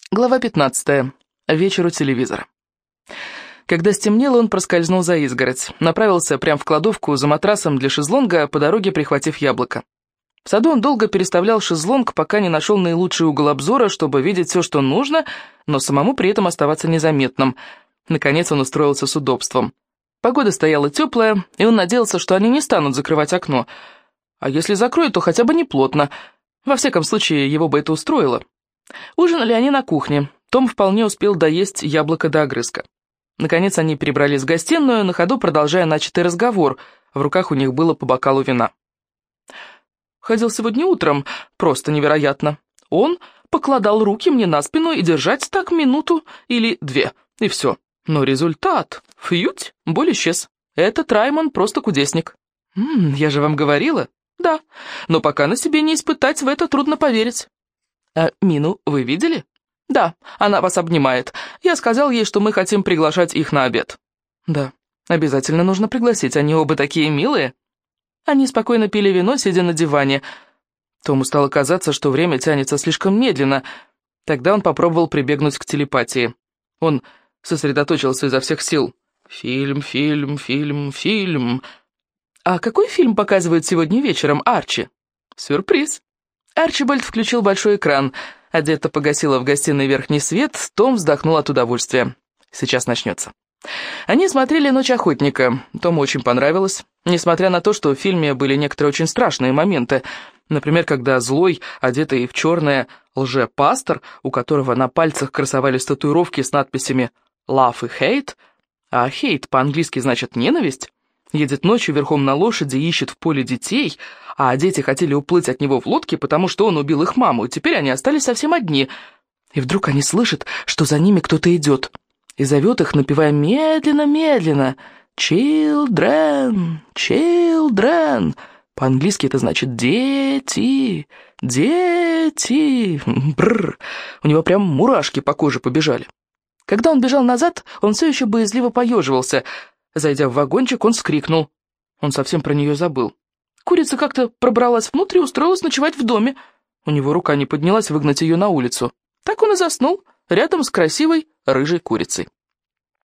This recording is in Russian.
Глава 15. Вечер у телевизора. Когда стемнело, он проскользнул за изгородь, направился прямо в кладовку за матрасом для шезлонга, по дороге прихватив яблоко. В саду он долго переставлял шезлонг, пока не нашел наилучший угол обзора, чтобы видеть все, что нужно, но самому при этом оставаться незаметным. Наконец он устроился с удобством. Погода стояла теплая, и он надеялся, что они не станут закрывать окно. А если закроют, то хотя бы не плотно. Во всяком случае, его бы это устроило. Ужинали они на кухне. Том вполне успел доесть яблоко до огрызка. Наконец они перебрались в гостиную, на ходу продолжая начатый разговор. В руках у них было по бокалу вина. Ходил сегодня утром, просто невероятно. Он покладал руки мне на спину и держать так минуту или две, и все. Но результат, фьють, боль исчез. Этот Раймон просто кудесник. Я же вам говорила? Да, но пока на себе не испытать, в это трудно поверить. А Мину вы видели? Да, она вас обнимает. Я сказал ей, что мы хотим приглашать их на обед. Да, обязательно нужно пригласить, они оба такие милые. Они спокойно пили вино, сидя на диване. Тому стало казаться, что время тянется слишком медленно. Тогда он попробовал прибегнуть к телепатии. Он сосредоточился изо всех сил. Фильм, фильм, фильм, фильм. А какой фильм показывают сегодня вечером, Арчи? Сюрприз. Арчибальд включил большой экран. Одетта погасила в гостиной верхний свет, Том вздохнул от удовольствия. Сейчас начнется. Они смотрели «Ночь охотника». Тому очень понравилось, несмотря на то, что в фильме были некоторые очень страшные моменты. Например, когда злой, одетый в черное лже-пастор, у которого на пальцах красовались татуировки с надписями «Love» и «Hate», а «Hate» по-английски значит «ненависть», едет ночью верхом на лошади и ищет в поле детей, а дети хотели уплыть от него в лодке, потому что он убил их маму, и теперь они остались совсем одни. И вдруг они слышат, что за ними кто-то идет, и зовет их, напевая медленно-медленно «Children, children». По-английски это значит «дети, дети». Бррр. У него прям мурашки по коже побежали. Когда он бежал назад, он все еще боязливо поеживался. Зайдя в вагончик, он вскрикнул. Он совсем про нее забыл. Курица как-то пробралась внутрь и устроилась ночевать в доме. У него рука не поднялась выгнать ее на улицу. Так он и заснул, рядом с красивой рыжей курицей.